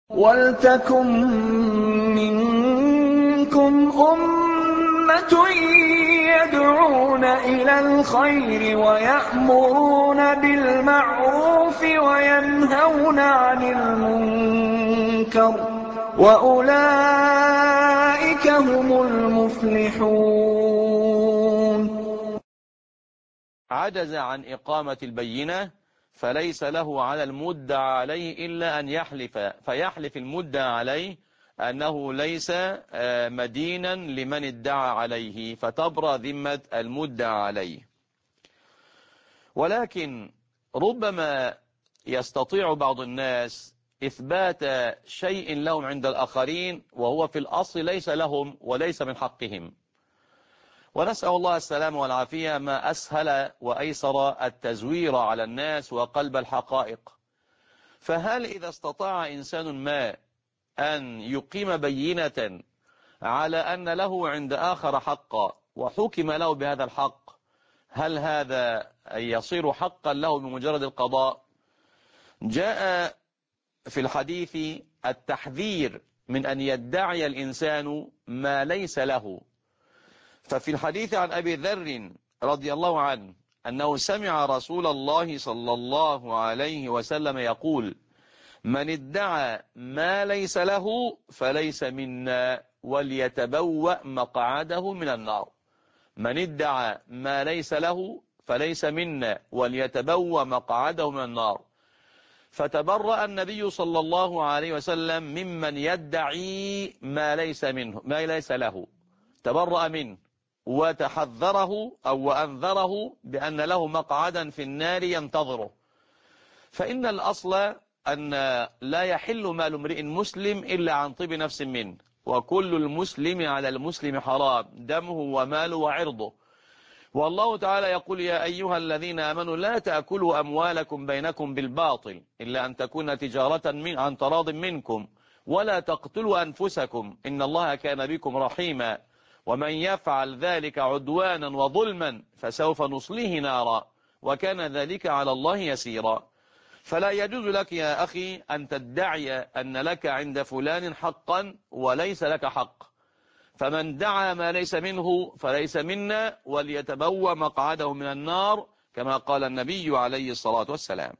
وَلْتَكُن مِّنكُمْ أُمَّةٌ يَدْعُونَ إِلَى الْخَيْرِ وَيَأْمُرُونَ بِالْمَعْرُوفِ وَيَنْهَوْنَ عَنِ الْمُنكَرِ ۚ وَأُولَٰئِكَ هُمُ الْمُفْلِحُونَ. عجز عن إقامة البينة فليس له على المدعى عليه إلا أن يحلف، فيحلف المدعى عليه أنه ليس مدينا لمن ادعى عليه، فتبرأ ذمة المدعى عليه. ولكن ربما يستطيع بعض الناس إثبات شيء لهم عند الآخرين وهو في الأصل ليس لهم وليس من حقهم، ونسأل الله السلام والعافية. ما أسهل وأيسر التزوير على الناس وقلب الحقائق. فهل إذا استطاع إنسان ما أن يقيم بينة على أن له عند آخر حقا وحكم له بهذا الحق، هل هذا يصير حقا له بمجرد القضاء؟ جاء في الحديث التحذير من أن يدعي الإنسان ما ليس له. ففي الحديث عن أبي ذر رضي الله عنه أنه سمع رسول الله صلى الله عليه وسلم يقول: من ادعى ما ليس له فليس منا وليتبوأ مقعده من النار. من ادعى ما ليس له فليس منا وليتبوأ مقعده من النار. فتبرأ النبي صلى الله عليه وسلم ممن يدعي ما ليس منه، ما ليس له، تبرأ منه وتحذره أو وأنذره بأن له مقعدا في النار ينتظره. فإن الأصل أن لا يحل مال امرئ مسلم إلا عن طيب نفس منه، وكل المسلم على المسلم حرام دمه وماله وعرضه. والله تعالى يقول: يا أيها الذين آمنوا لا تأكلوا أموالكم بينكم بالباطل إلا أن تكون تجارة عن تراض منكم ولا تقتلوا أنفسكم إن الله كان بكم رحيما ومن يفعل ذلك عدوانا وظلما فسوف نصليه نارا وكان ذلك على الله يسيرا. فلا يجوز لك يا أخي أن تدعي أن لك عند فلان حقا وليس لك حق. فمن دعا ما ليس منه فليس منا وليتبوأ مقعده من النار، كما قال النبي عليه الصلاة والسلام.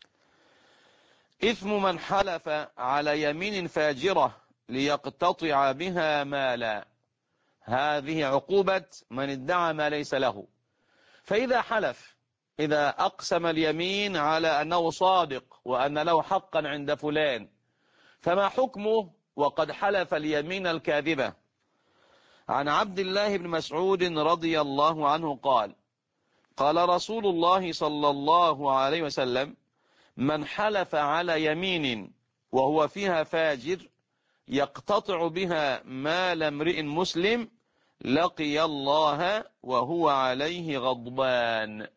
إثم من حلف على يمين فاجرة ليقتطع بها مالا. هذه عقوبة من ادعى ما ليس له. فإذا حلف، إذا أقسم اليمين على أنه صادق وأن له حقا عند فلان، فما حكمه وقد حلف اليمين الكاذبة؟ عن عبد الله بن مسعود رضي الله عنه قال: قال رسول الله صلى الله عليه وسلم: من حلف على يمين وهو فيها فاجر يقتطع بها مال امرئ مسلم لقي الله وهو عليه غضبان.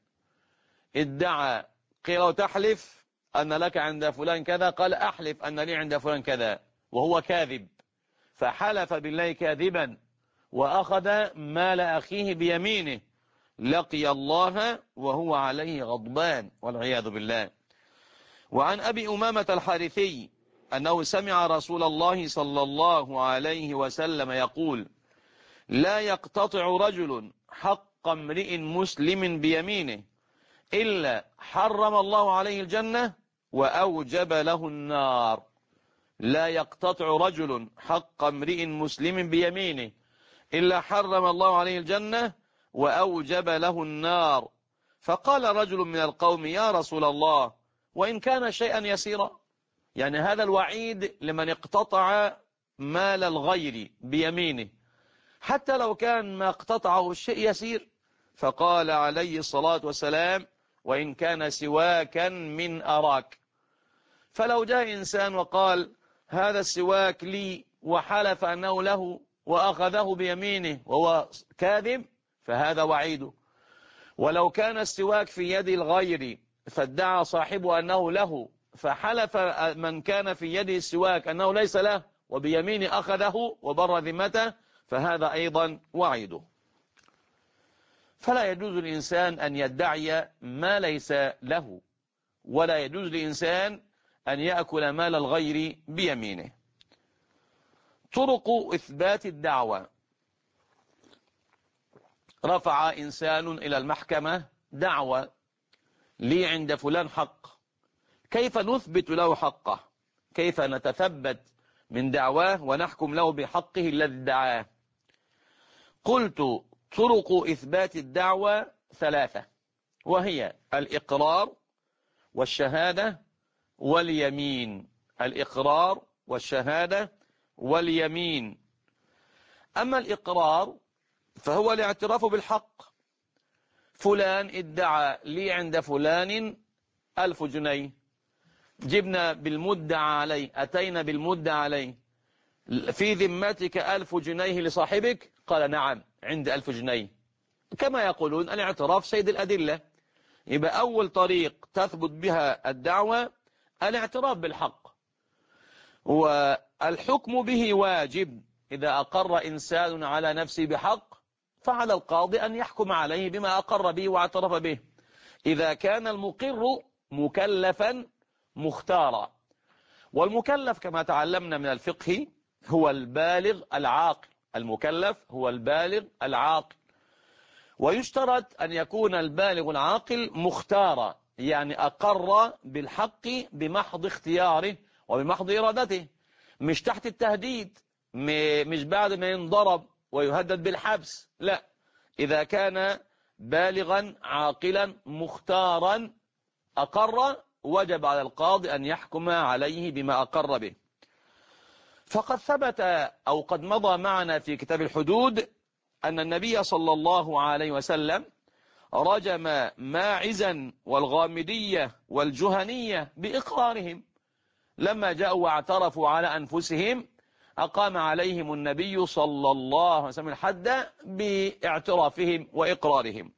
ادعى، قيل تحلف أن لك عند فلان كذا، قال أحلف أن لي عند فلان كذا، وهو كاذب، فحلف بالله كاذبا وأخذ مال أخيه بيمينه، لقي الله وهو عليه غضبان والعياذ بالله. وعن أبي أمامة الحارثي أنه سمع رسول الله صلى الله عليه وسلم يقول: لا يقتطع رجل حق امرئ مسلم بيمينه إلا حرم الله عليه الجنة وأوجب له النار. لا يقتطع رجل حق امرئ مسلم بيمينه إلا حرم الله عليه الجنة وأوجب له النار. فقال رجل من القوم: يا رسول الله، وإن كان شيئا يسيرا؟ يعني هذا الوعيد لمن اقتطع مال الغير بيمينه، حتى لو كان ما اقتطعه الشيء يسير. فقال عليه الصلاة والسلام: وإن كان سواكا من أراك. فلو جاء إنسان وقال: هذا السواك لي، وحلف أنه له وأخذه بيمينه وهو كاذب، فهذا وعيده. ولو كان السواك في يد الغير فادعى صاحبه أنه له، فحلف من كان في يده السواك أنه ليس له وبيمينه أخذه وبر ذمته، فهذا أيضا وعيده. فلا يجوز للإنسان أن يدعي ما ليس له، ولا يجوز للإنسان أن يأكل مال الغير بيمينه. طرق إثبات الدعوة: رفع إنسان إلى المحكمة دعوة لي عند فلان حق، كيف نثبت له حقه؟ كيف نتثبت من دعواه ونحكم له بحقه الذي ادعاه؟ قلت: طرق إثبات الدعوة ثلاثة، وهي الإقرار والشهادة واليمين. الإقرار والشهادة واليمين. أما الإقرار فهو الاعتراف بالحق. فلان ادعى لي عند فلان 1000 جنيه، جبنا بالمدعى عليه، أتينا بالمدعى عليه: في ذمتك 1000 جنيه لصاحبك؟ قال نعم عندي 1000 جنيه. كما يقولون الاعتراف سيد الأدلة. يبقى أول طريق تثبت بها الدعوة الاعتراف بالحق، والحكم به واجب. إذا أقر إنسان على نفسه بحق فعلى القاضي أن يحكم عليه بما أقر به واعترف به، إذا كان المقر مكلفا مختارا. والمكلف كما تعلمنا من الفقه هو البالغ العاقل. المكلف هو البالغ العاقل، ويشترط أن يكون البالغ العاقل مختارا، يعني أقر بالحق بمحض اختياره وبمحض إرادته، مش تحت التهديد، مش بعد ما ينضرب ويهدد بالحبس، لا، إذا كان بالغا عاقلا مختارا أقر وجب على القاضي أن يحكم عليه بما أقر به. فقد ثبت أو قد مضى معنا في كتاب الحدود أن النبي صلى الله عليه وسلم رجم ماعزا والغامدية والجهنية بإقرارهم، لما جاءوا واعترفوا على أنفسهم أقام عليهم النبي صلى الله عليه وسلم الحد باعترافهم وإقرارهم.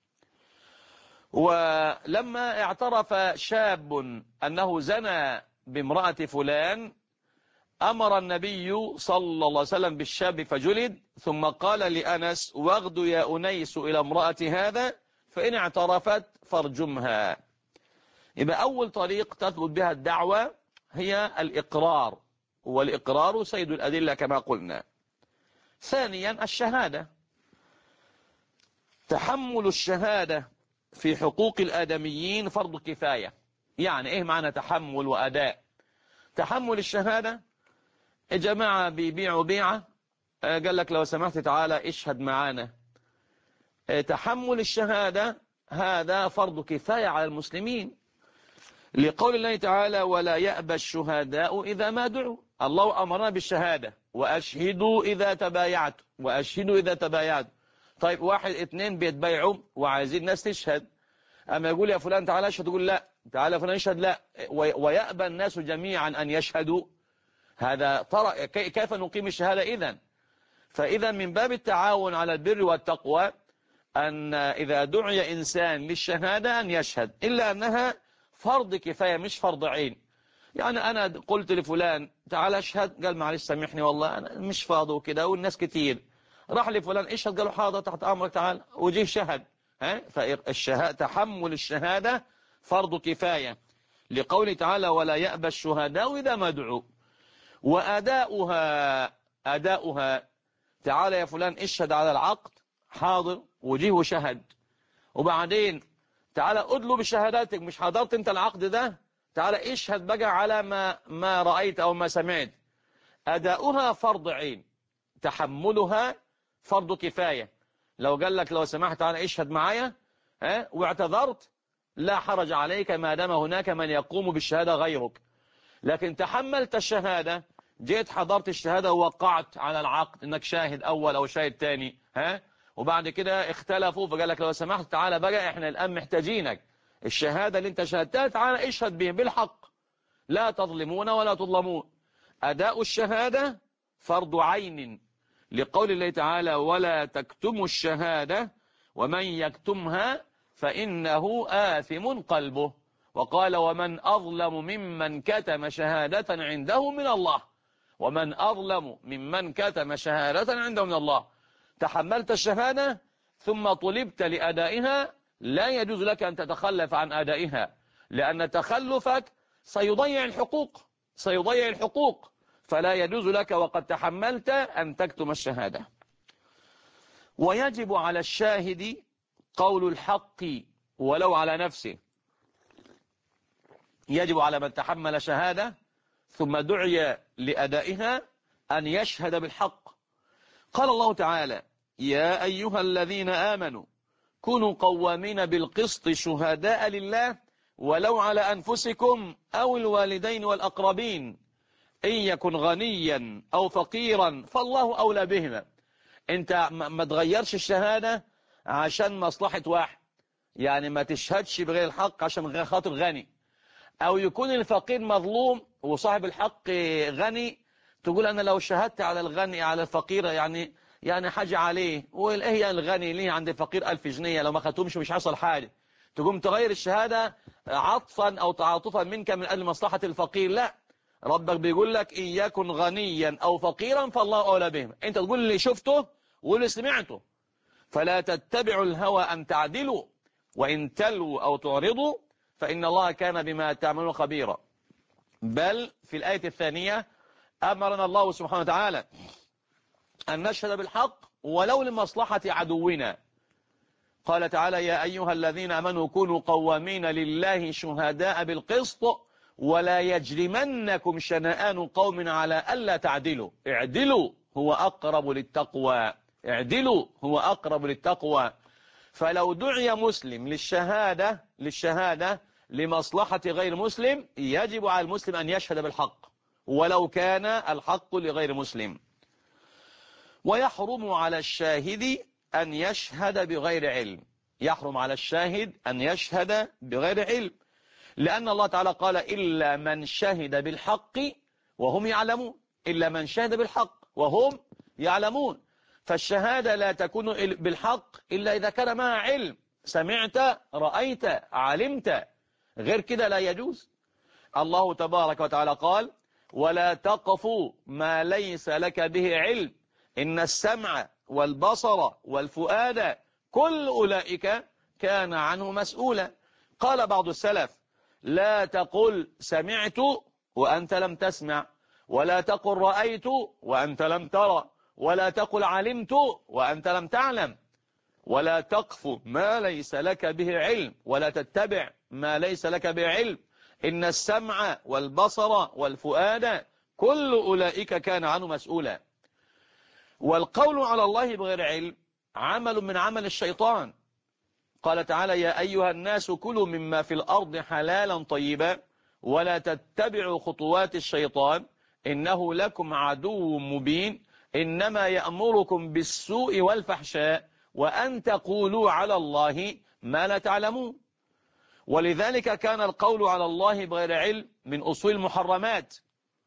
ولما اعترف شاب أنه زنى بامرأة فلان أمر النبي صلى الله عليه وسلم بالشاب فجلد، ثم قال لأنس: واغد يا أنيس إلى امرأة هذا فإن اعترفت فارجمها. يبقى أول طريق تثبت بها الدعوة هي الإقرار، والإقرار سيد الأدلة كما قلنا. ثانيا الشهادة. تحمل الشهادة في حقوق الآدميين فرض كفاية. يعني إيه معنى تحمل وأداء؟ تحمل الشهادة: الجماعة بيبيعوا بيعة، قال لك لو سمحت تعالى اشهد معانا. تحمل الشهادة هذا فرض كفاية على المسلمين، لقول الله تعالى: ولا يأبى الشهداء إذا ما دعوا. الله أمرنا بالشهادة: وأشهدوا إذا تبايعتم، وأشهدوا إذا تبايعتم. طيب واحد اتنين بيتبايعوا وعايزين الناس تشهد، أما يقول يا فلان تعالى اشهد، يقول لا، تعالى فلان اشهد، لا، ويأبى الناس جميعا أن يشهدوا. هذا ترى كيف نقيم الشهادة إذن؟ فإذا من باب التعاون على البر والتقوى أن إذا دعي إنسان للشهادة أن يشهد، إلا أنها فرض كفاية مش فرض عين. يعني أنا قلت لفلان تعال اشهد، قال معلش سامحني والله أنا مش فاضي وكده والناس كتير. راح لفلان اشهد، قالوا حاضر تحت أمرك تعال، وجيه شهد. فالشهادة تحمل الشهادة فرض كفاية، لقوله تعالى: ولا يأبى الشهداء إذا ما دعوا. وأداؤها تعال يا فلان اشهد على العقد، حاضر، وجيه وشهد. وبعدين تعال ادلوا بشهاداتك، مش حضرت انت العقد ده، تعال اشهد بقى على ما رأيت او ما سمعت. أداؤها فرض عين، تحملها فرض كفاية. لو قال لك لو سمحت تعال اشهد معايا واعتذرت، لا حرج عليك ما دام هناك من يقوم بالشهادة غيرك. لكن تحملت الشهادة، جيت حضرت الشهادة ووقعت على العقد انك شاهد اول او شاهد تاني، وبعد كده اختلفوا فقال لك لو سمحت تعالى بقى احنا الان محتاجينك، الشهادة اللي انت شهدتها تعالى اشهد به بالحق، لا تظلمون ولا تظلمون. اداء الشهادة فرض عين، لقول الله تعالى: ولا تكتموا الشهادة ومن يكتمها فإنه آثم قلبه. وقال: ومن أظلم ممن كتم شهادة عنده من الله. ومن أظلم ممن كتم شهادة عنده من الله. تحملت الشهادة ثم طلبت لأدائها، لا يجوز لك أن تتخلف عن أدائها، لأن تخلفك سيضيع الحقوق، فلا يجوز لك وقد تحملت أن تكتم الشهادة. ويجب على الشاهد قول الحق ولو على نفسه. يجب على من تحمل شهادة ثم دعي لأدائها أن يشهد بالحق. قال الله تعالى: يا أيها الذين آمنوا كونوا قوامين بالقسط شهداء لله ولو على أنفسكم أو الوالدين والأقربين إن يكن غنيا أو فقيرا فالله أولى بهما. انت ما تغيرش الشهادة عشان مصلحة واحد، يعني ما تشهدش بغير الحق عشان غير خاطر غني، او يكون الفقير مظلوم وصاحب الحق غني، تقول انا لو شهدت على الغني على الفقير يعني حاجة عليه، وايه هي الغني ليه عند الفقير 1000 جنيه لو ما خدتهمش مش حصل حاجة، تقوم تغير الشهادة عطفا او تعاطفا منك من اجل مصلحة الفقير. لا، ربك بيقول لك إن يكن غنيا أو فقيرا فالله أولى بهم. أنت تقول اللي شفته واللي سمعته، فلا تتبعوا الهوى أن تعدلوا وإن تلوا أو تعرضوا فإن الله كان بما تعملون خبيرا. بل في الآية الثانية أمرنا الله سبحانه وتعالى أن نشهد بالحق ولو لمصلحة عدونا. قال تعالى: يا أيها الذين آمنوا كونوا قوامين لله شهداء بالقسط ولا يجرمنكم شنآن قوم على ألا تعدلوا اعدلوا هو أقرب للتقوى. اعدلوا هو أقرب للتقوى. فلو دعي مسلم للشهادة لمصلحة غير مسلم يجب على المسلم أن يشهد بالحق ولو كان الحق لغير مسلم. ويحرم على الشاهد أن يشهد بغير علم. يحرم على الشاهد أن يشهد بغير علم، لأن الله تعالى قال: إلا من شهد بالحق وهم يعلمون. إلا من شهد بالحق وهم يعلمون. فالشهادة لا تكون بالحق إلا إذا كان معها علم، سمعت رأيت علمت، غير كده لا يجوز. الله تبارك وتعالى قال: ولا تقف ما ليس لك به علم إن السمع والبصر والفؤاد كل أولئك كان عنه مسؤولا. قال بعض السلف: لا تقل سمعت وأنت لم تسمع، ولا تقل رأيت وأنت لم ترى، ولا تقل علمت وأنت لم تعلم. ولا تقف ما ليس لك به علم ولا تتبع ما ليس لك به علم إن السمع والبصر والفؤاد كل أولئك كان عنه مسؤولا. والقول على الله بغير علم عمل من عمل الشيطان. قال تعالى: يا أيها الناس كلوا مما في الأرض حلالا طيبا ولا تتبعوا خطوات الشيطان إنه لكم عدو مبين إنما يأمركم بالسوء والفحشاء وأن تقولوا على الله ما لا تعلمون. ولذلك كان القول على الله بغير علم من أصول المحرمات،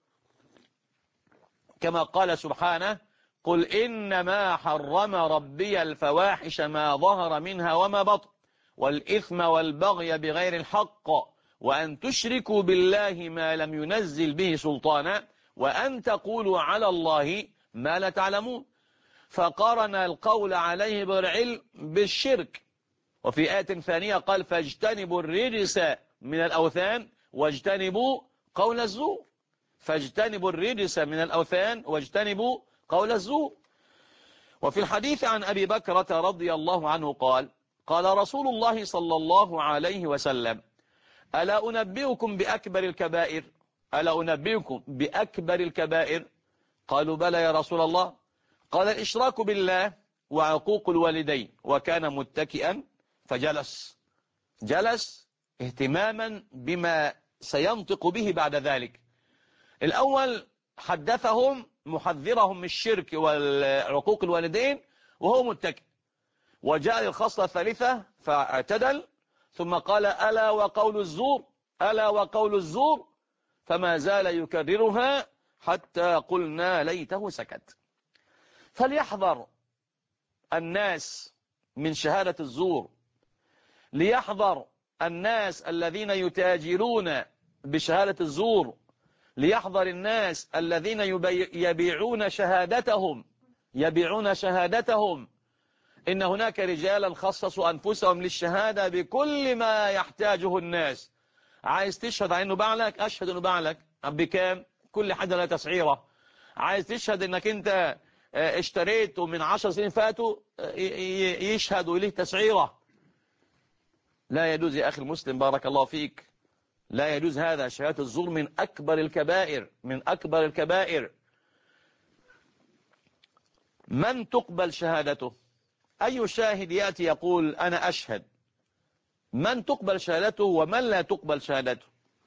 كما قال سبحانه: قل إنما حرم ربي الفواحش ما ظهر منها وما بطن والإثم والبغي بغير الحق وأن تشركوا بالله ما لم ينزل به سلطانا وأن تقولوا على الله ما لا تعلمون. فقارن القول عليه بالعلم بالشرك. وفي آية ثانية قال: فاجتنبوا الرجس من الأوثان واجتنبوا قول الزور. فاجتنبوا الرجس من الأوثان واجتنبوا قول الزور. وفي الحديث عن أبي بكرة رضي الله عنه قال: قال رسول الله صلى الله عليه وسلم: ألا أنبئكم بأكبر الكبائر؟ ألا أنبئكم بأكبر الكبائر؟ قالوا: بلى يا رسول الله. قال: الإشراك بالله وعقوق الوالدين. وكان متكئا فجلس اهتماما بما سينطق به بعد ذلك. الأول حدثهم محذرهم من الشرك وعقوق الوالدين وهو متكئ، وجاء للخصلة الثالثة فاعتدل ثم قال: ألا وقول الزور، ألا وقول الزور، فما زال يكررها حتى قلنا ليته سكت. فليحذر الناس من شهادة الزور، ليحذر الناس الذين يتاجرون بشهادة الزور، ليحذر الناس الذين يبيعون شهادتهم. إن هناك رجالا خصصوا أنفسهم للشهادة بكل ما يحتاجه الناس عايز تشهد على انه باعلك، اشهد انه باعلك بكام؟ كل حاجة لها تسعيرة. عايز تشهد انك انت اشتريته من 10 سنين فاتوا، يشهد وليه تسعيرة. لا يجوز يا اخي المسلم، بارك الله فيك، لا يجوز هذا. شهادة الزور من اكبر الكبائر، من اكبر الكبائر. من تقبل شهادته؟ اي شاهد يأتي يقول انا اشهد؟ من تقبل شهادته ومن لا تقبل شهادته؟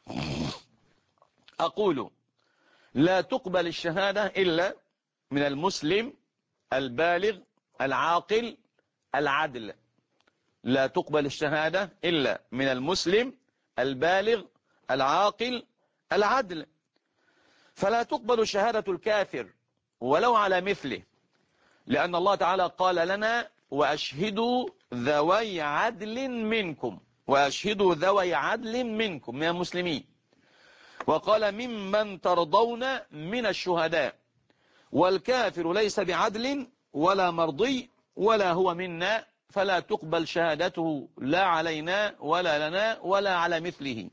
أقول لا تقبل الشهادة إلا من المسلم البالغ العاقل العدل. لا تقبل الشهادة إلا من المسلم البالغ العاقل العدل. فلا تقبل شهادة الكافر ولو على مثله، لأن الله تعالى قال لنا وأشهدوا ذوي عدل منكم، وأشهدوا ذوي عدل منكم من المسلمين. وقال ممن ترضون من الشهداء، والكافر ليس بعدل ولا مرضي ولا هو منا، فلا تقبل شهادته لا علينا ولا لنا ولا على مثله.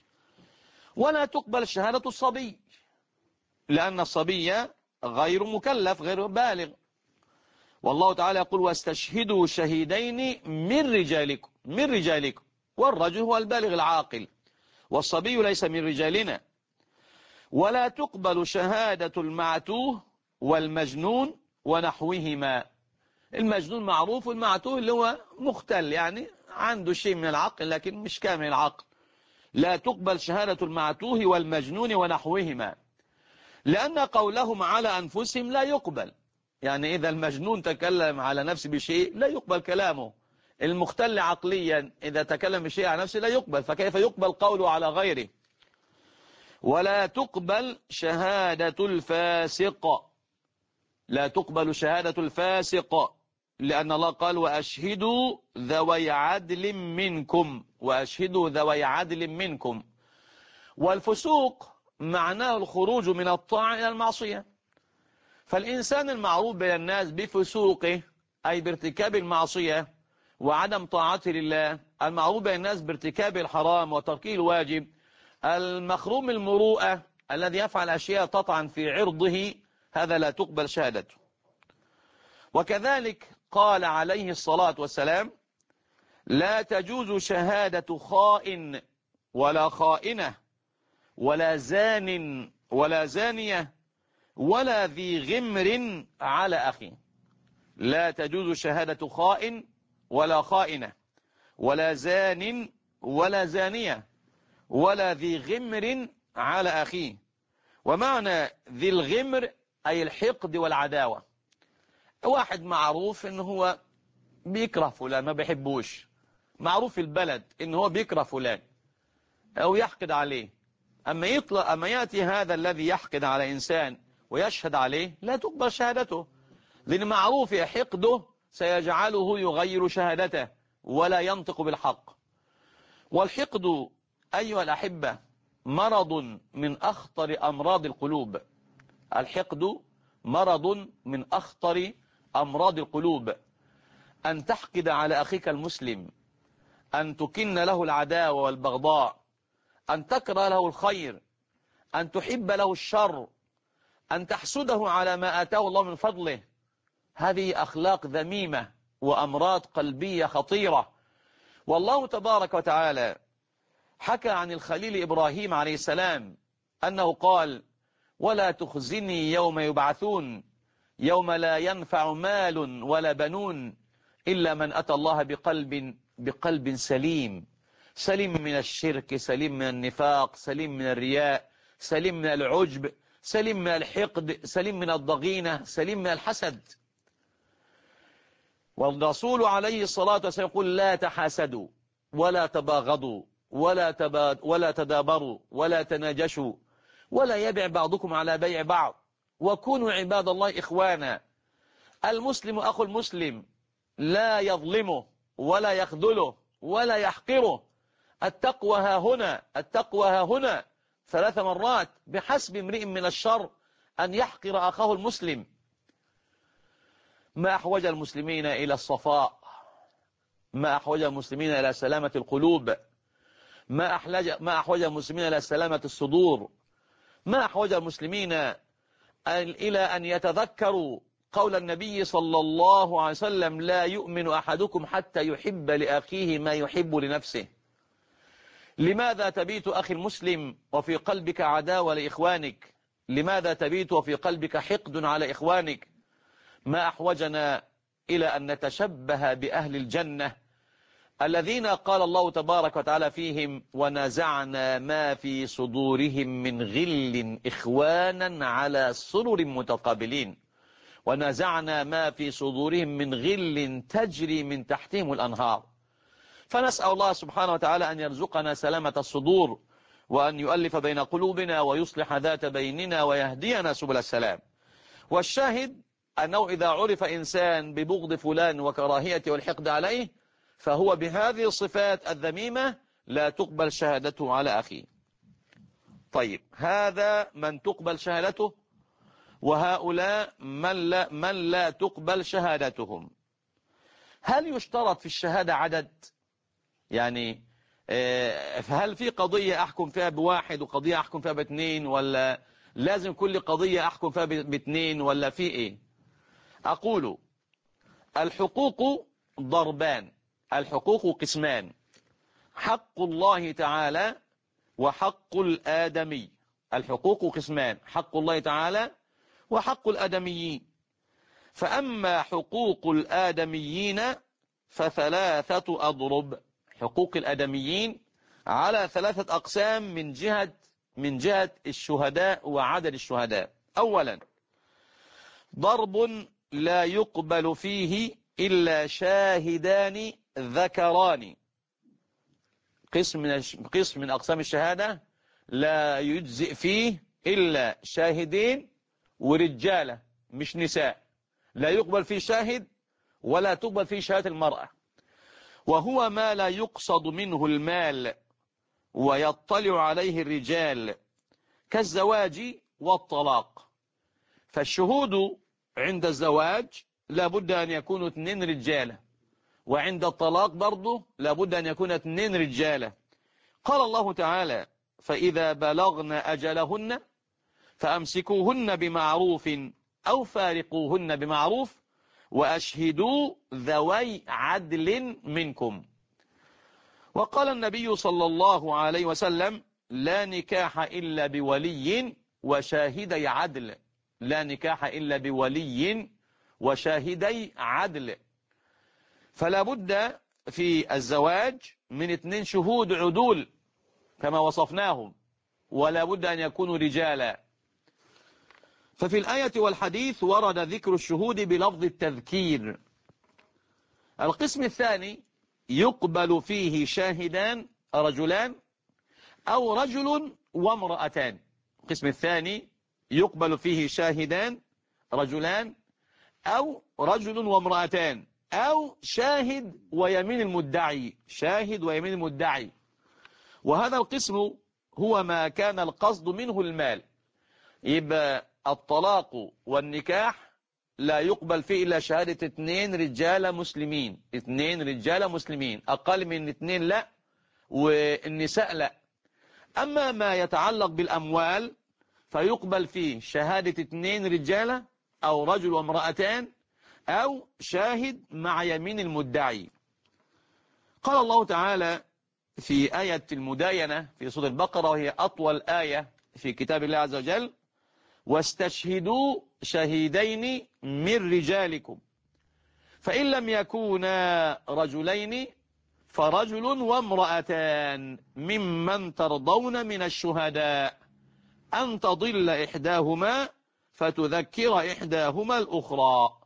ولا تقبل شهادة الصبي، لأن الصبي غير مكلف غير بالغ. والله تعالى يقول واستشهدوا شهيدين من رجالكم، والرجل هو البالغ العاقل، والصبي ليس من رجالنا. ولا تقبل شهادة المعتوه والمجنون ونحوهما. المجنون معروف، والمعتوه اللي هو مختل، يعني عنده شيء من العقل لكن مش كامل العقل. لا تقبل شهادة المعتوه والمجنون ونحوهما، لأن قولهم على أنفسهم لا يقبل. يعني إذا المجنون تكلم على نفسه بشيء لا يقبل كلامه. المختل عقليا إذا تكلم بشيء على نفسه لا يقبل، فكيف يقبل قوله على غيره؟ ولا تقبل شهادة الفاسق. لا تقبل شهادة الفاسق، لأن الله قال وأشهدوا ذوي عدل منكم، وأشهدوا ذوي عدل منكم. والفسوق معناه الخروج من الطاعة إلى المعصية. فالإنسان المعروف بين الناس بفسوقه، أي بارتكاب المعصية وعدم طاعته لله، المعروف بين الناس بارتكاب الحرام وتركه الواجب، المخروم المروءة الذي يفعل أشياء تطعن في عرضه، هذا لا تقبل شهادته. وكذلك قال عليه الصلاة والسلام لا تجوز شهادة خائن ولا خائنة ولا زان ولا زانية ولا ذي غمر على أخي. لا تجوز شهادة خائن ولا خائنة ولا زان ولا زانية ولا ذي غمر على أخيه. ومعنى ذي الغمر أي الحقد والعداوة. واحد معروف إنه هو بيكره فلان، ما بيحبوش، معروف في البلد إنه هو بيكره فلان أو يحقد عليه. أما يأتي هذا الذي يحقد على إنسان ويشهد عليه، لا تقبل شهادته، لأن معروف حقده سيجعله يغير شهادته ولا ينطق بالحق. والحقد أيها الأحبة مرض من أخطر أمراض القلوب. الحقد مرض من أخطر أمراض القلوب. أن تحقد على أخيك المسلم، أن تكن له العداوة والبغضاء، أن تكره له الخير، أن تحب له الشر، أن تحسده على ما آتاه الله من فضله. هذه أخلاق ذميمة وأمراض قلبية خطيرة. والله تبارك وتعالى حكى عن الخليل إبراهيم عليه السلام أنه قال ولا تخزني يوم يبعثون يوم لا ينفع مال ولا بنون إلا من أتى الله بقلب سليم، سليم من الشرك، سليم من النفاق، سليم من الرياء، سليم من العجب، سليم من الحقد، سليم من الضغينة، سليم من الحسد. والرسول عليه الصلاة والسلام يقول لا تحاسدوا ولا تباغضوا ولا تدابروا ولا تناجشوا ولا يبع بعضكم على بيع بعض وكونوا عباد الله إخوانا. المسلم أخو المسلم لا يظلمه ولا يخذله ولا يحقره. التقوى ها هنا، التقوى ها هنا 3 مرات. بحسب امرئ من الشر أن يحقر أخاه المسلم. ما أحوج المسلمين إلى الصفاء، ما أحوج المسلمين إلى سلامة القلوب، ما أحوج المسلمين إلى سلامة الصدور، ما أحوج المسلمين إلى أن يتذكروا قول النبي صلى الله عليه وسلم: لا يؤمن أحدكم حتى يحب لأخيه ما يحب لنفسه. لماذا تبيت أخي المسلم وفي قلبك عداوة لإخوانك؟ لماذا تبيت وفي قلبك حقد على إخوانك؟ ما أحوجنا إلى أن نتشبه بأهل الجنة الذين قال الله تبارك وتعالى فيهم: ونزعنا ما في صدورهم من غل إخوانا على سرر متقابلين. ونزعنا ما في صدورهم من غل تجري من تحتهم الأنهار. فنسأل الله سبحانه وتعالى أن يرزقنا سلامة الصدور، وأن يؤلف بين قلوبنا ويصلح ذات بيننا ويهدينا سبل السلام. والشاهد أنه إذا عرف إنسان ببغض فلان وكراهيته والحقد عليه، فهو بهذه الصفات الذميمة لا تقبل شهادته على أخيه. طيب، هذا من تقبل شهادته، وهؤلاء من لا تقبل شهادتهم. هل يشترط في الشهادة عدد؟ يعني هل في قضية أحكم فيها بواحد وقضية أحكم فيها باثنين، ولا لازم كل قضية أحكم فيها باثنين، ولا في إيه؟ أقول: الحقوق ضربان، الحقوق قسمان: حق الله تعالى وحق الآدمي. الحقوق قسمان: حق الله تعالى وحق الآدميين. فأما حقوق الآدميين فثلاثة أضرب. حقوق الآدميين على ثلاثة أقسام من جهة الشهداء وعدد الشهداء. أولا، ضرب لا يقبل فيه إلا شاهدان ذكران. قسم من أقسام الشهادة لا يجزئ فيه إلا شاهدين ورجالة مش نساء. لا يقبل فيه شاهد ولا تقبل فيه شهادة المرأة. وهو ما لا يقصد منه المال ويطلع عليه الرجال، كالزواج والطلاق. فالشهود عند الزواج لابد أن يكونوا 2 رجالة، وعند الطلاق برضه لابد أن يكون 2 رجالة. قال الله تعالى: فإذا بلغن أجلهن فأمسكوهن بمعروف أو فارقوهن بمعروف وأشهدوا ذوي عدل منكم. وقال النبي صلى الله عليه وسلم: لا نكاح إلا بولي وشاهدي عدل. لا نكاح إلا بولي وشاهدي عدل. فلا بد في الزواج من 2 شهود عدول كما وصفناهم، ولا بد أن يكونوا رجالا. ففي الآية والحديث ورد ذكر الشهود بلفظ التذكير. القسم الثاني يقبل فيه شاهدان رجلان أو رجل وامرأتان. القسم الثاني يقبل فيه شاهدان رجلان أو رجل وامرأتان، أو شاهد ويمين المدعي. شاهد ويمين المدعي. وهذا القسم هو ما كان القصد منه المال. يبقى الطلاق والنكاح لا يقبل فيه إلا شهادة 2 رجال مسلمين. 2 رجال مسلمين، أقل من 2 لا، والنساء لا. أما ما يتعلق بالأموال فيقبل فيه شهادة 2 رجال أو رجل وامرأتان أو شاهد مع يمين المدعي. قال الله تعالى في آية المداينة في سورة البقرة، وهي أطول آية في كتاب الله عز وجل: واستشهدوا شهيدين من رجالكم فإن لم يكونا رجلين فرجل وامرأتان ممن ترضون من الشهداء أن تضل إحداهما فتذكر إحداهما الأخرى.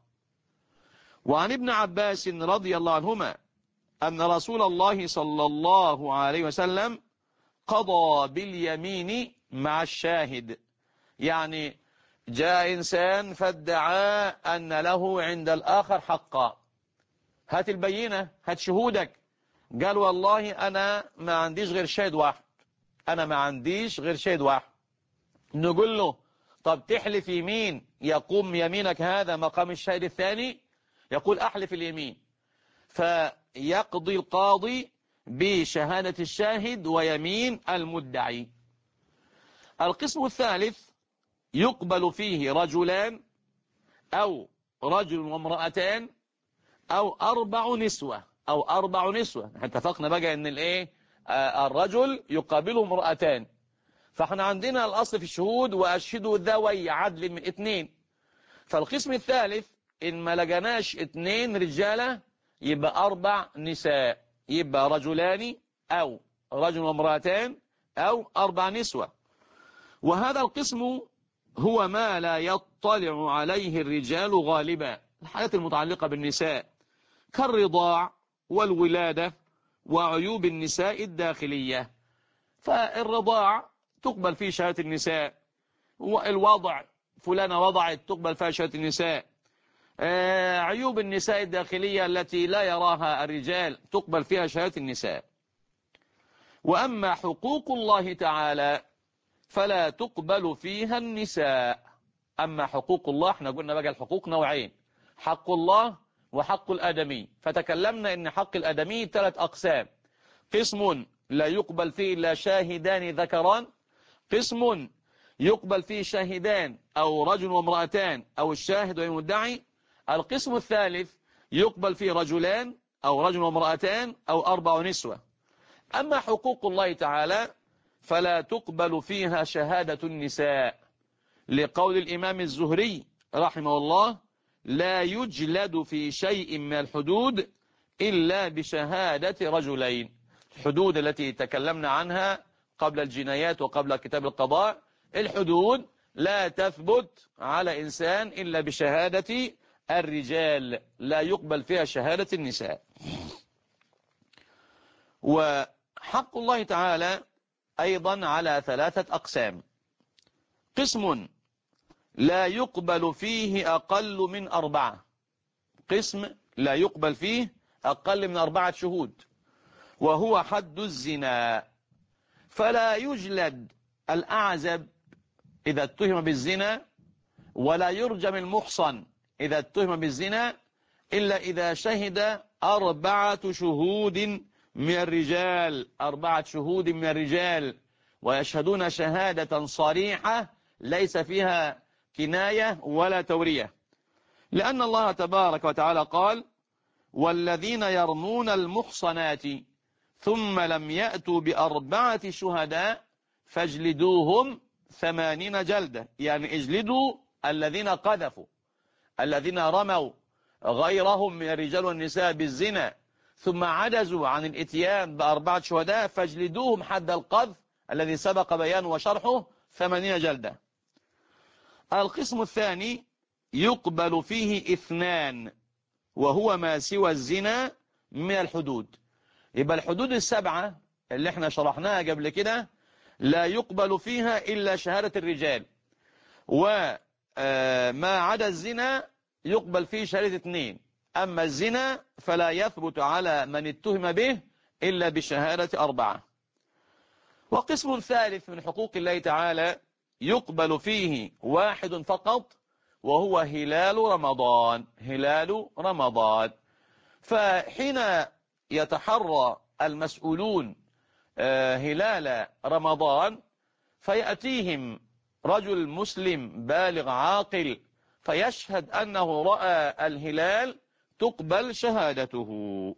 وعن ابن عباس رضي الله عنهما أن رسول الله صلى الله عليه وسلم قضى باليمين مع الشاهد. يعني جاء إنسان فادعى أن له عند الآخر حقا، هات البينة، هات شهودك. قال: والله أنا ما عنديش غير شاهد واحد، أنا ما عنديش غير شاهد واحد. نقول له: طب تحلف يمين يقوم يمينك هذا مقام الشاهد الثاني؟ يقول: أحلف اليمين. فيقضي القاضي بشهادة الشاهد ويمين المدعي. القسم الثالث يقبل فيه رجلان أو رجل وامرأتان أو أربع نسوة. اتفقنا بقى ان الايه الرجل يقابله امرأتان، فاحنا عندنا الأصل في الشهود وأشهدوا ذوي عدل من 2. فالقسم الثالث إن ما لقناش 2 رجالة يبقى 4 نساء، يبقى رجلان أو رجل وامرأتان أو 4 نسوة. وهذا القسم هو ما لا يطلع عليه الرجال غالبا، الحالات المتعلقة بالنساء كالرضاع والولادة وعيوب النساء الداخلية. فالرضاع تقبل فيه شهادة النساء، والوضع فلانة وضعت تقبل فيها شهادة النساء، عيوب النساء الداخلية التي لا يراها الرجال تقبل فيها شهادة النساء. وأما حقوق الله تعالى فلا تقبل فيها النساء. أما حقوق الله، احنا قلنا بقى الحقوق نوعين، حق الله وحق الآدمي. فتكلمنا ان حق الآدمي 3 أقسام: قسم لا يقبل فيه إلا شاهدان ذكران، قسم يقبل فيه شاهدان أو رجل وامرأتان أو الشاهد والمدعي، القسم الثالث يقبل فيه رجلان أو رجل وامرأتان أو 4 نسوة. أما حقوق الله تعالى فلا تقبل فيها شهادة النساء، لقول الإمام الزهري رحمه الله: لا يجلد في شيء من الحدود إلا بشهادة رجلين. الحدود التي تكلمنا عنها قبل الجنايات وقبل كتاب القضاء، الحدود لا تثبت على إنسان إلا بشهادة الرجال، لا يقبل فيها شهادة النساء. وحق الله تعالى أيضا على 3 أقسام: قسم لا يقبل فيه أقل من 4، قسم لا يقبل فيه أقل من 4 شهود، وهو حد الزنا. فلا يجلد الأعزب إذا اتهم بالزنا، ولا يرجم المحصن إذا اتهم بالزنا، إلا إذا شهد 4 شهود من الرجال، 4 شهود من الرجال، ويشهدون شهادة صريحة ليس فيها كناية ولا تورية، لأن الله تبارك وتعالى قال: والذين يرمون المحصنات ثم لم يأتوا ب4 شهداء فاجلدوهم 80 جلدة. يعني اجلدوا الذين قذفوا، الذين رموا غيرهم من الرجال والنساء بالزنا ثم عجزوا عن الاتيان ب4 شهداء فاجلدوهم حد القذف الذي سبق بيانه وشرحه 80 جلدة. القسم الثاني يقبل فيه 2، وهو ما سوى الزنا من الحدود. يبقى الحدود ال7 اللي احنا شرحناها قبل كده لا يقبل فيها إلا شهادة الرجال، وما عدا الزنا يقبل فيه شهادة 2. أما الزنا فلا يثبت على من اتهم به إلا بشهادة 4. وقسم ثالث من حقوق الله تعالى يقبل فيه 1 فقط، وهو هلال رمضان. هلال رمضان. فحين يتحرى المسؤولون هلال رمضان فيأتيهم رجل مسلم بالغ عاقل فيشهد أنه رأى الهلال، تقبل شهادته.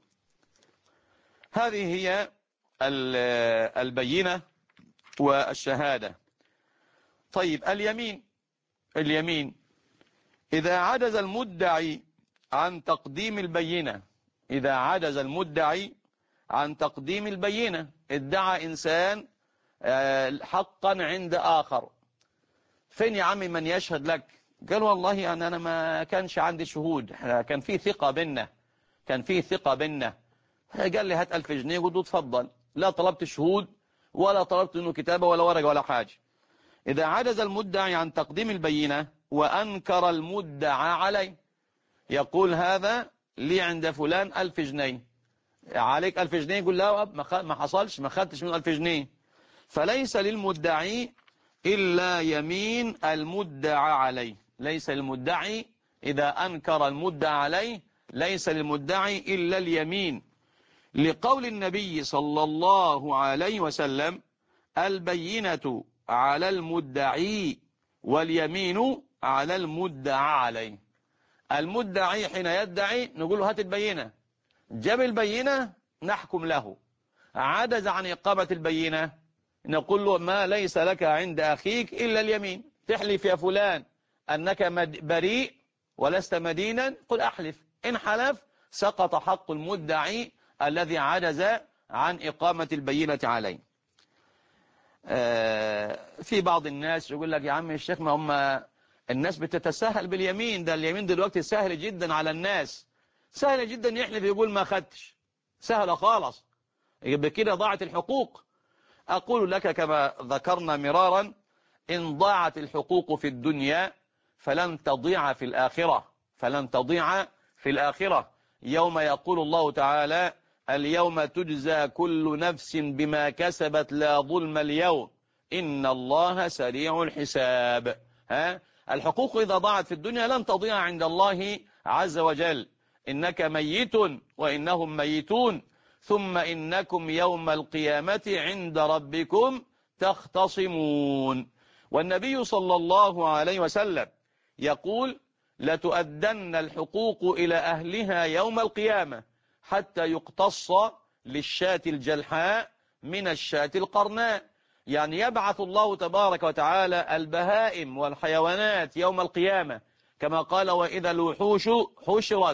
هذه هي البينة والشهادة. طيب اليمين إذا عجز المدعي عن تقديم البينة، إذا عجز المدعي عن تقديم البينة، ادعى إنسان حقا عند آخر: فين يا عمي من يشهد لك؟ قال والله يعني أنا ما كانش عندي شهود، كان في ثقة بيننا، قال لي هات 1000 جنيه قلت له اتفضل، لا طلبت شهود ولا طلبت منه كتابة ولا ورقة ولا حاجة. إذا عجز المدعي عن تقديم البينة وأنكر المدعى عليه، يقول هذا لي عند فلان 1000 جنيه، عليك 1000 جنيه، يقول لا ما حصلش، ما خدتش منه 1000 جنيه، فليس للمدعي إلا يمين المدعى عليه. ليس للمدعي إذا أنكر المدعى عليه، ليس للمدعي إلا اليمين، لقول النبي صلى الله عليه وسلم: البينة على المدعي واليمين على المدعى عليه. المدعي حين يدعي نقول له هات البينة، جاب البينة نحكم له، عجز عن إقامة البينة نقول له ما ليس لك عند أخيك إلا اليمين، تحلف يا فلان أنك بريء ولست مدينا، قل أحلف، إن حلف سقط حق المدعي الذي عجز عن إقامة البينة عليه. في بعض الناس يقول لك يا عم الشيخ ما هم الناس بتتساهل باليمين، ده اليمين دلوقتي سهل جدا على الناس، سهل جدا يحلف يقول ما خدتش، سهل خالص، يبقى كده ضاعت الحقوق. أقول لك كما ذكرنا مرارا: إن ضاعت الحقوق في الدنيا فلن تضيع في الآخرة، فلن تضيع في الآخرة. يوم يقول الله تعالى: اليوم تجزى كل نفس بما كسبت لا ظلم اليوم إن الله سريع الحساب. الحقوق إذا ضاعت في الدنيا لن تضيع عند الله عز وجل. إنك ميت وإنهم ميتون ثم إنكم يوم القيامة عند ربكم تختصمون. والنبي صلى الله عليه وسلم يقول: لتؤدن الحقوق إلى أهلها يوم القيامة حتى يقتص للشاة الجلحاء من الشاة القرناء. يعني يبعث الله تبارك وتعالى البهائم والحيوانات يوم القيامة كما قال: وإذا الوحوش حشرت،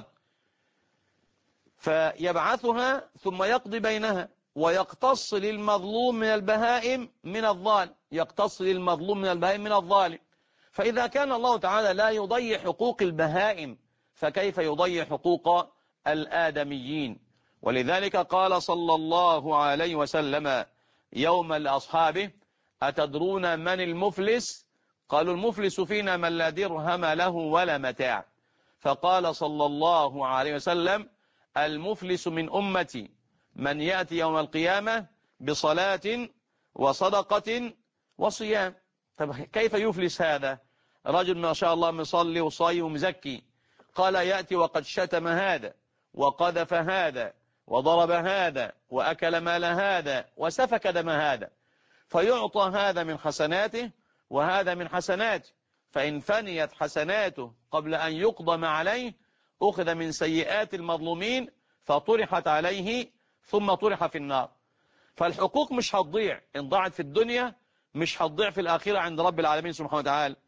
فيبعثها ثم يقضي بينها ويقتص للمظلوم من البهائم من الظالم، يقتص للمظلوم من البهائم من الظالم. فإذا كان الله تعالى لا يضيع حقوق البهائم فكيف يضيع حقوق الآدميين؟ ولذلك قال صلى الله عليه وسلم يوم لأصحابه: أتدرون من المفلس؟ قالوا: المفلس فينا من لا درهم له ولا متاع. فقال صلى الله عليه وسلم: المفلس من أمتي من يأتي يوم القيامة بصلاة وصدقة وصيام. طب كيف يفلس هذا؟ رجل ما شاء الله مصلي وصايم ومزكي، قال: يأتي وقد شتم هذا وقذف هذا وضرب هذا وأكل مال هذا وسفك دم هذا، فيعطى هذا من حسناته وهذا من حسناته، فإن فنيت حسناته قبل أن يقضى ما عليه أخذ من سيئات المظلومين فطرحت عليه ثم طرح في النار. فالحقوق مش هتضيع، إن ضاعت في الدنيا مش هتضيع في الآخرة عند رب العالمين سبحانه وتعالى.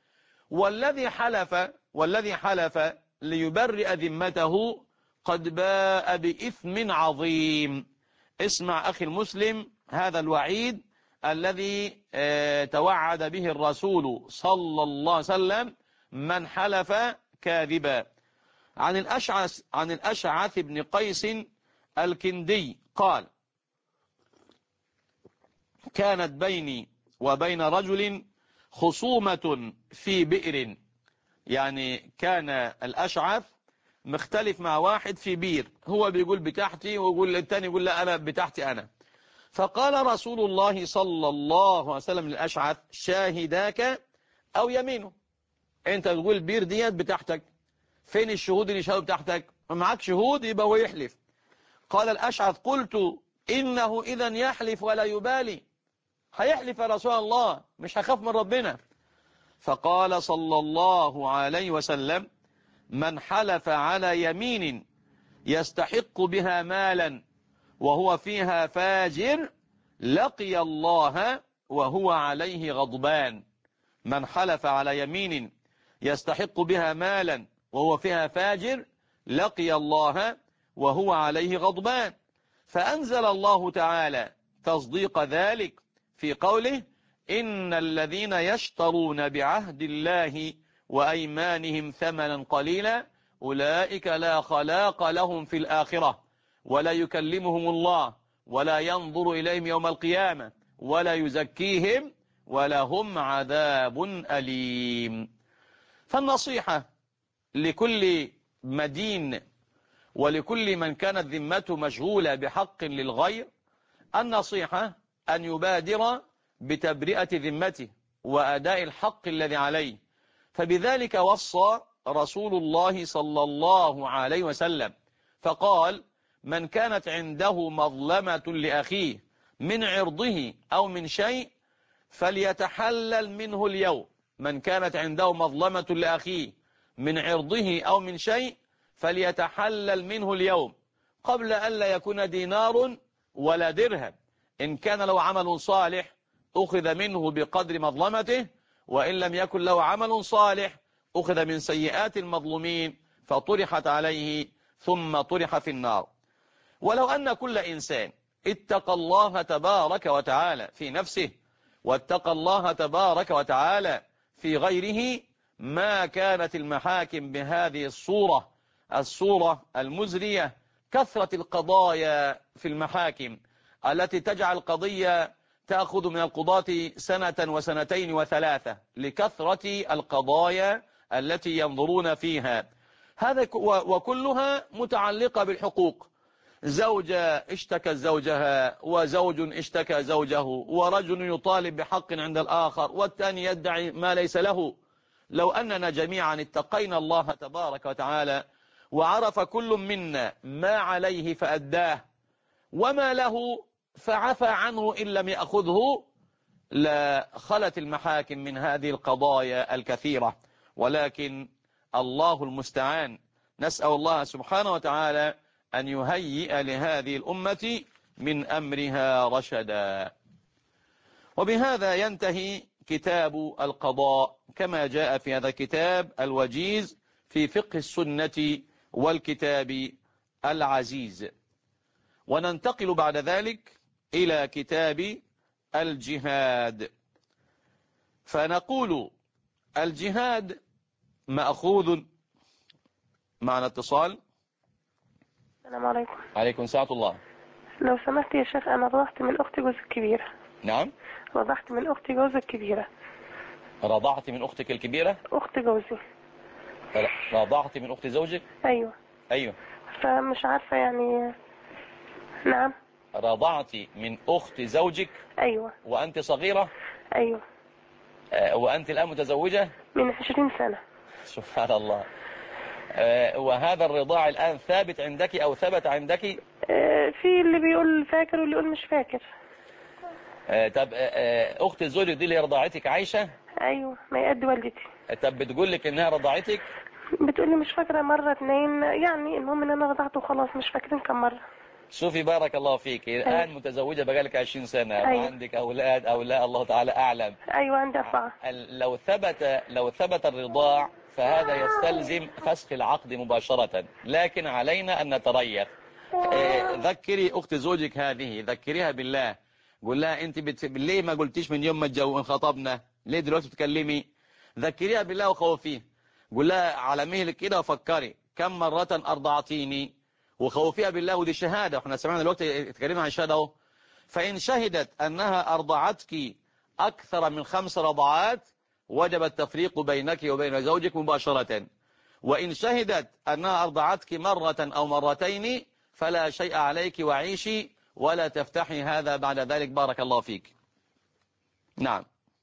والذي حلف ليبرئ ذمته قد باء بإثم عظيم. اسمع أخي المسلم هذا الوعيد الذي توعد به الرسول صلى الله عليه وسلم: من حلف كاذبا. عن الأشعث بن قيس الكندي قال: كانت بيني وبين رجل خصومة في بئر. يعني كان الأشعث مختلف مع واحد في بير، هو بيقول بتاعتي ويقول الثاني يقول لا أنا بتاعتي أنا. فقال رسول الله صلى الله عليه وسلم للأشعث: شاهداك أو يمينه؟ أنت تقول البير ديت بتاعتك، فين الشهود اللي شهدوا بتاعتك؟ معك شهود يبقى هو يحلف. قال الأشعث: قلت إنه إذا يحلف ولا يبالي، هيحلف يا رسول الله مش هخاف من ربنا. فقال صلى الله عليه وسلم: من حلف على يمين يستحق بها مالا وهو فيها فاجر لقي الله وهو عليه غضبان. من حلف على يمين يستحق بها مالا وهو فيها فاجر لقي الله وهو عليه غضبان. فأنزل الله تعالى تصديق ذلك في قوله: إن الذين يشترون بعهد الله وأيمانهم ثمنا قليلا أولئك لا خلاق لهم في الآخرة ولا يكلمهم الله ولا ينظر إليهم يوم القيامة ولا يزكيهم ولهم عذاب أليم. فالنصيحة لكل مدين ولكل من كانت ذمته مشغولة بحق للغير، النصيحة أن يبادر بتبرئة ذمته وأداء الحق الذي عليه. فبذلك وصى رسول الله صلى الله عليه وسلم فقال: من كانت عنده مظلمة لأخيه من عرضه أو من شيء فليتحلل منه اليوم. من كانت عنده مظلمة لأخيه من عرضه أو من شيء فليتحلل منه اليوم قبل أن لا يكون دينار ولا درهم. إن كان له عمل صالح أخذ منه بقدر مظلمته، وإن لم يكن له عمل صالح أخذ من سيئات المظلومين فطرحت عليه ثم طرح في النار. ولو أن كل إنسان اتقى الله تبارك وتعالى في نفسه واتقى الله تبارك وتعالى في غيره ما كانت المحاكم بهذه الصورة المزرية. كثرة القضايا في المحاكم التي تجعل القضية تأخذ من القضاة سنة وسنتين وثلاثة لكثرة القضايا التي ينظرون فيها. هذا وكلها متعلقة بالحقوق. زوجة اشتكت زوجها، وزوج اشتكى زوجه، ورجل يطالب بحق عند الآخر، والثاني يدعي ما ليس له. لو أننا جميعا اتقينا الله تبارك وتعالى وعرف كل منا ما عليه فأداه وما له فعفى عنه إن لم يأخذه لخلت المحاكم من هذه القضايا الكثيرة. ولكن الله المستعان، نسأل الله سبحانه وتعالى أن يهيئ لهذه الأمة من أمرها رشدا. وبهذا ينتهي كتاب القضاء كما جاء في هذا الكتاب الوجيز في فقه السنة والكتاب العزيز. وننتقل بعد ذلك إلى كتاب الجهاد. فنقول الجهاد مأخوذ. معنا اتصال. السلام عليكم. عليكم ساعة الله. لو سمحت يا شيخ، أنا رضعت من أختي جوزي الكبيرة. نعم، رضعت من أختي جوزي الكبيرة. رضعت من أختك الكبيرة؟ أخت جوزي. رضعت من أخت زوجك؟ أيوة. أيوة. فمش عارفة يعني. نعم. رضعت من أخت زوجك؟ أيوة. وأنت صغيرة؟ أيوة. وأنت الآن متزوجة؟ من 20 سنة. سبحان الله. وهذا الرضاع الآن ثابت عندك أو ثبت عندك؟ في اللي بيقول فاكر واللي يقول مش فاكر. طب أخت زوجك دي اللي رضعتك عايشة؟ أيوة، ما يقد والدتي. طب بتقول لك إنها رضعتك؟ بتقولي مش فاكرة، مرة 2 يعني، المهم إن أنا رضعته وخلاص، مش فاكرين كم مرة. شوفي بارك الله فيك، الآن متزوجة بقالك 20 سنة. أيوة. وعندك أولاد أو لا الله تعالى أعلم. أيوة عندي 4. لو ثبت الرضاع فهذا يستلزم فسخ العقد مباشرة، لكن علينا أن نتريث. ذكري أخت زوجك هذه، ذكريها بالله، قول لها أنت ليه ما قلتيش من يوم ما خطبنا؟ ليه دلوقتي بتكلمي؟ ذكريها بالله وخوفيه. قول لها على مهلك كده وفكري كم مرة أرضعتيني، وخوفيها بالله. ودي شهادة، احنا سمعنا دلوقتي اتكلمنا عن الشهادة اهو. فإن شهدت أنها أرضعتك أكثر من 5 رضعات وجب التفريق بينك وبين زوجك مباشرة. وإن شهدت أنها أرضعتك مرة أو مرتين فلا شيء عليك وعيشي ولا تفتحي هذا بعد ذلك. بارك الله فيك. نعم.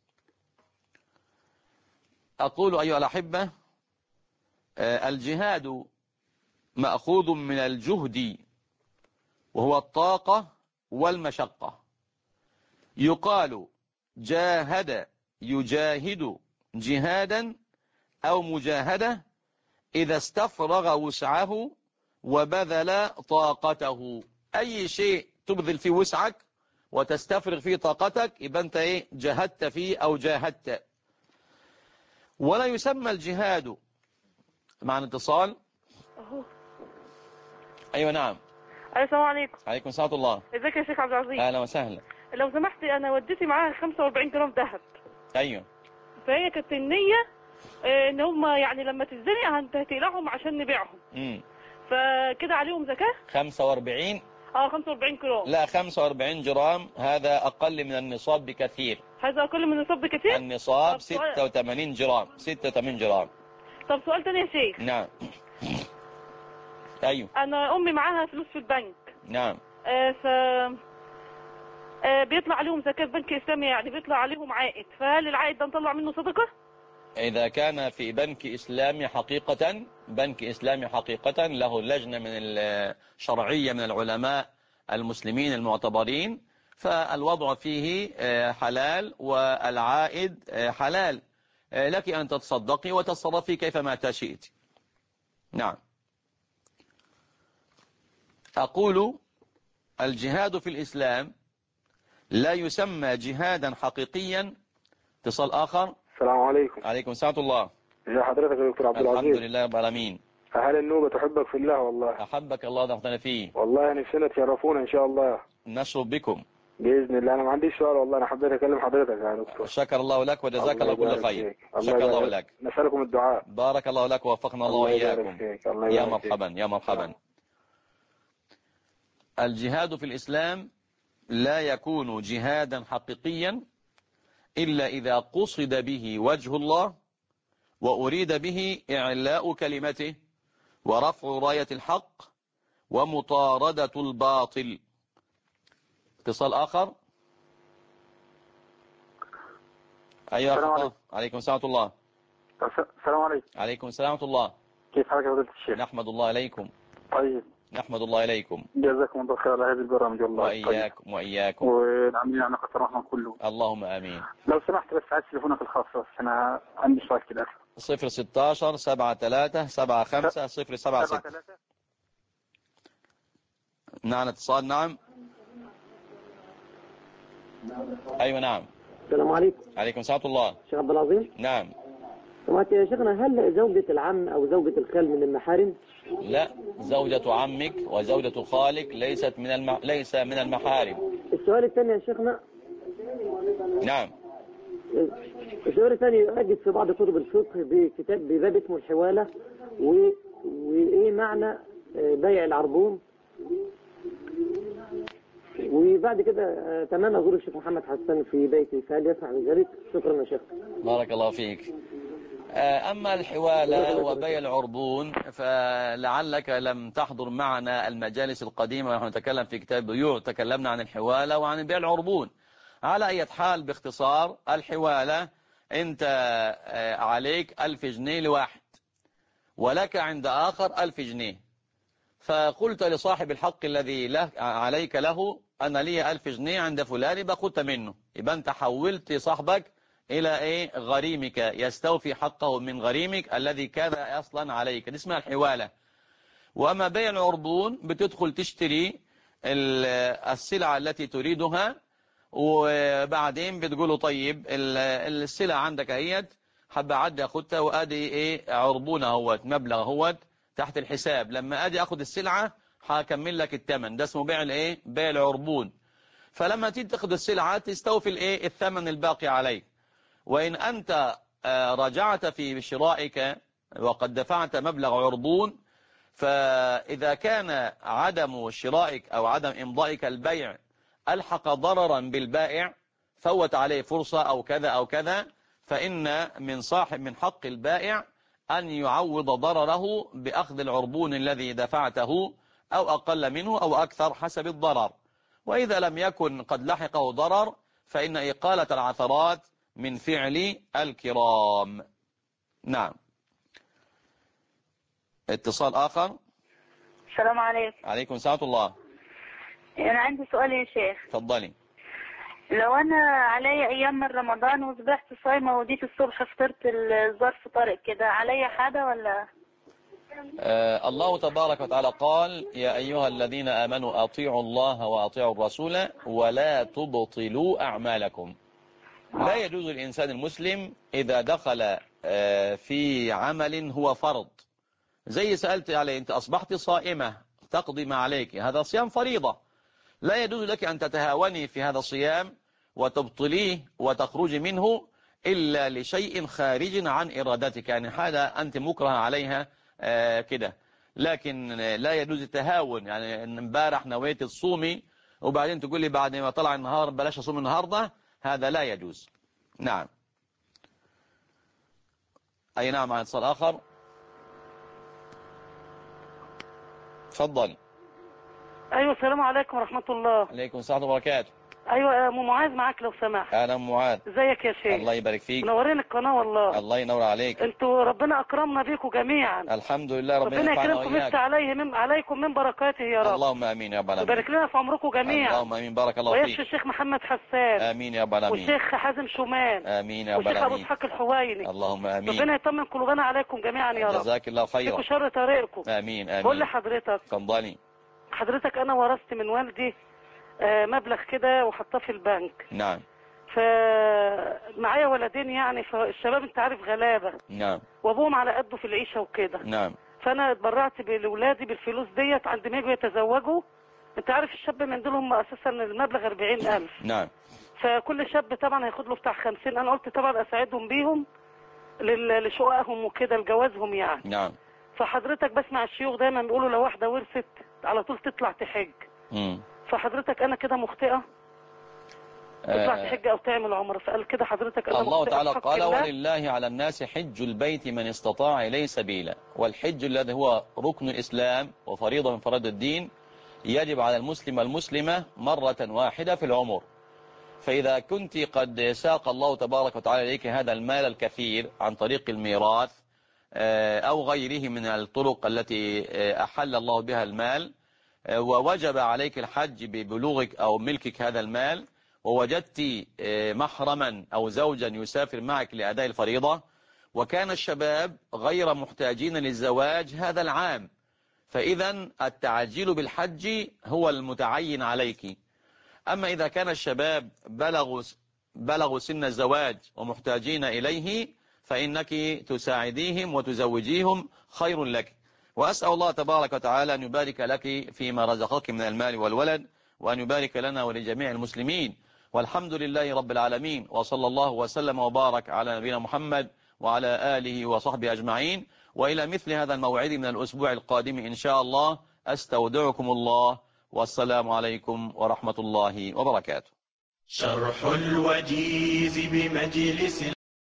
أقول أيها الأحبة، الجهاد مأخوذ من الجهد وهو الطاقة والمشقة. يقال جاهد يجاهد جهادا أو مجاهدة إذا استفرغ وسعه وبذل طاقته. أي شيء تبذل فيه وسعك وتستفرغ فيه طاقتك يبقى أنت جاهدت فيه أو جاهدت. ولا يسمى الجهاد. مع اتصال. أيوة نعم. السلام عليكم. عليكم سلام الله. ازيك يا شيخ عبد العزيز؟ أهلا وسهلا. لو سمحت، أنا والدتي معاها 45 جرام ذهب. أيوة. فهي كانت النية ان هم يعني لما تتزنق هتقلعهم عشان نبيعهم. فكده عليهم زكاة؟ 45. 45 جرام. لا، 45 جرام هذا أقل من النصاب بكثير. هذا أقل من النصاب بكثير؟ النصاب 86 جرام. 86 جرام. طب سؤال تاني يا شيخ. نعم. أيوة. أنا أمي معاها فلوس في البنك. نعم. بيطلع عليهم زكاة بنك إسلامي، يعني بيطلع عليهم عائد، فهل العائد ده نطلع منه صدقة؟ إذا كان في بنك إسلامي حقيقة، بنك إسلامي حقيقة له لجنة من الشرعية من العلماء المسلمين المعتبرين، فالوضع فيه حلال والعائد حلال، لك أن تتصدقي وتتصرفي كيفما تشئت. نعم. أقول الجهاد في الإسلام لا يسمى جهادا حقيقيا. اتصال آخر. السلام عليكم. عليكم السلام الله. ازي حضرتك يا دكتور عبد العزيز؟ الحمد لله رب العالمين. أهل النوبة تحبك في الله والله. أحبك الله دعوتنا فيه. والله نفسنا تشرفونا إن شاء الله. نشرب بكم بإذن الله. أنا ما عنديش سؤال والله، أنا حبيت أكلم حضرتك يا دكتور. شكر الله لك وجزاك الله كل خير. شكر الله لك. نسألكم الدعاء. بارك الله لك ووفقنا الله وإياكم. يا مرحبا يا مرحبا. الجهاد في الإسلام لا يكون جهادا حقيقيا إلا إذا قصد به وجه الله وأريد به إعلاء كلمته ورفع راية الحق ومطاردة الباطل. اتصال آخر. أيها عليكم السلام الله. السلام عليكم. عليكم السلام الله. كيف حالك يا فضيلة الشيخ؟ نحمد الله إليكم. طيب. نحمد الله إليكم. جزاكم الله خير على هذه البرامج والله. وإياكم طيب. وإياكم. والعاملين على قصر الرحمن كله. اللهم آمين. لو سمحت بس عايز تليفونك الخاص، بس أنا عندي سؤال كده. 016 73 75 076. نعم اتصال. نعم. أيوة نعم. السلام عليكم. عليكم السلام الله. شيخ عبد العظيم. نعم. سمعت يا شيخنا، هل زوجة العم أو زوجة الخال من المحارم؟ لا، زوجة عمك وزوجة خالك ليس من المحارم. السؤال الثاني يا شيخنا. نعم. السؤال الثاني، أجد في بعض كتب الفقه بباب اسمه الحوالة، وإيه معنى بيع العربون؟ وبعد كده أتمنى أزور الشيخ محمد حسن في بيتي، فهل يفعل ذلك؟ شكرا يا شيخ. بارك الله فيك. أما الحوالة وبيع العربون فلعلك لم تحضر معنا المجالس القديمة ونحن نتكلم في كتاب بيوع، تكلمنا عن الحوالة وعن بيع العربون. على أي حال باختصار، الحوالة أنت عليك 1000 جنيه لواحد ولك عند آخر 1000 جنيه، فقلت لصاحب الحق الذي عليك له أنا لي 1000 جنيه عند فلان باخدت منه، يبقى أنت حولت صاحبك إلى غريمك يستوفي حقه من غريمك الذي كان أصلا عليك. دي اسمها الحوالة. وأما بيع العربون بتدخل تشتري السلعة التي تريدها، وبعدين بتقوله طيب السلعة عندك اهيت، حب أعدي أخدها وأدي عربونة اهوت مبلغ اهوت تحت الحساب، لما أدي أخد السلعة هكمل لك الثمن. ده اسمه بيع بيع العربون. فلما تيجي تاخد السلعة تستوفي الثمن الباقي عليك. وإن أنت رجعت في شرائك وقد دفعت مبلغ عربون، فإذا كان عدم شرائك أو عدم إمضائك البيع ألحق ضررا بالبائع، فوت عليه فرصة أو كذا أو كذا، فإن من حق البائع أن يعوض ضرره بأخذ العربون الذي دفعته أو أقل منه أو أكثر حسب الضرر. وإذا لم يكن قد لحقه ضرر فإن إقالة العثرات من فعل الكرام. نعم. اتصال آخر. السلام عليكم. عليكم السلام الله. أنا عندي سؤال يا شيخ. تفضلي. لو أنا علي أيام من رمضان وصبحت صايمة وديت الصبح فطرت الظرف طارق كده، علي حاجة ولا؟ الله تبارك وتعالى قال يا أيها الذين آمنوا أطيعوا الله وأطيعوا الرسول ولا تبطلوا أعمالكم. لا يجوز الإنسان المسلم إذا دخل في عمل هو فرض، زي سألت عليه أنت أصبحت صائمة تقضي ما عليك، هذا صيام فريضة، لا يجوز لك أن تتهاوني في هذا الصيام وتبطليه وتخرج منه إلا لشيء خارج عن إرادتك، يعني حاجة أنت مكره عليها كده. لكن لا يجوز التهاون، يعني امبارح نويت الصومي وبعدين تقول لي بعد ما طلع النهار بلاش أصوم النهاردة، هذا لا يجوز. نعم. أي نعم. عن اتصال آخر. تفضل. ايوه السلام عليكم ورحمة الله. عليكم السلام وبركاته. ايوه يا ام معاذ معاك لو سمحت. انا ام معاذ. ازيك يا شيخ؟ الله يبارك فيك. منورين القناه والله. الله ينور عليك. انتوا ربنا اكرمنا بيكم جميعا. الحمد لله. ربنا يكرمكم ويفتح عليكم من بركاته يا رب. اللهم امين يا رب العالمين. ويبارك لنا في عمركم جميعا. اللهم امين. بارك الله فيك. ويشفي الشيخ محمد حسان. امين يا رب العالمين. والشيخ حازم شومان. امين يا رب العالمين. والشيخ ابو اسحاق الحويني. اللهم امين. ربنا يطمن قلوبنا عليكم جميعا يا رب. جزاك الله خيرا. فيكم شر طريقكم. امين امين. بقول لحضرتك. اتفضلي. حضرتك انا ورثت من والدي مبلغ كده وحطاه في البنك. نعم. فمعايا ولدين يعني، فالشباب انت عارف غلابه. نعم. وابوهم على قده في العيشه وكده. نعم. فانا اتبرعت باولادي بالفلوس ديت عند ما يجوا يتزوجوا. انت عارف الشاب من دول هم اساسا المبلغ 40,000. نعم. فكل شاب طبعا هياخد له بتاع 50. انا قلت طبعا اساعدهم بيهم لشققهم وكده لجوازهم يعني. نعم. فحضرتك بسمع الشيوخ دايما بيقولوا لو واحده ورثت على طول تطلع تحج. فحضرتك انا كده مخطئه؟ تطلع تحج او تعمل عمره؟ فقال كده حضرتك انا الله مخطئه. تعالى قال ولله على الناس حج البيت من استطاع اليه سبيلا. والحج الذي هو ركن الاسلام وفريضه من فرائض الدين يجب على المسلم والمسلمه مره واحده في العمر. فاذا كنت قد ساق الله تبارك وتعالى اليك هذا المال الكثير عن طريق الميراث او غيره من الطرق التي احل الله بها المال، ووجب عليك الحج ببلوغك أو ملكك هذا المال، ووجدت محرما أو زوجا يسافر معك لأداء الفريضة، وكان الشباب غير محتاجين للزواج هذا العام، فإذا التعجيل بالحج هو المتعين عليك. أما إذا كان الشباب بلغوا سن الزواج ومحتاجين إليه فإنك تساعديهم وتزوجيهم خير لك. وأسأل الله تبارك وتعالى أن يبارك لك فيما رزقك من المال والولد، وأن يبارك لنا ولجميع المسلمين، والحمد لله رب العالمين. وصلى الله وسلم وبارك على نبينا محمد وعلى آله وصحبه أجمعين. وإلى مثل هذا الموعد من الأسبوع القادم إن شاء الله أستودعكم الله، والسلام عليكم ورحمة الله وبركاته. شرح الوجيز بمجلس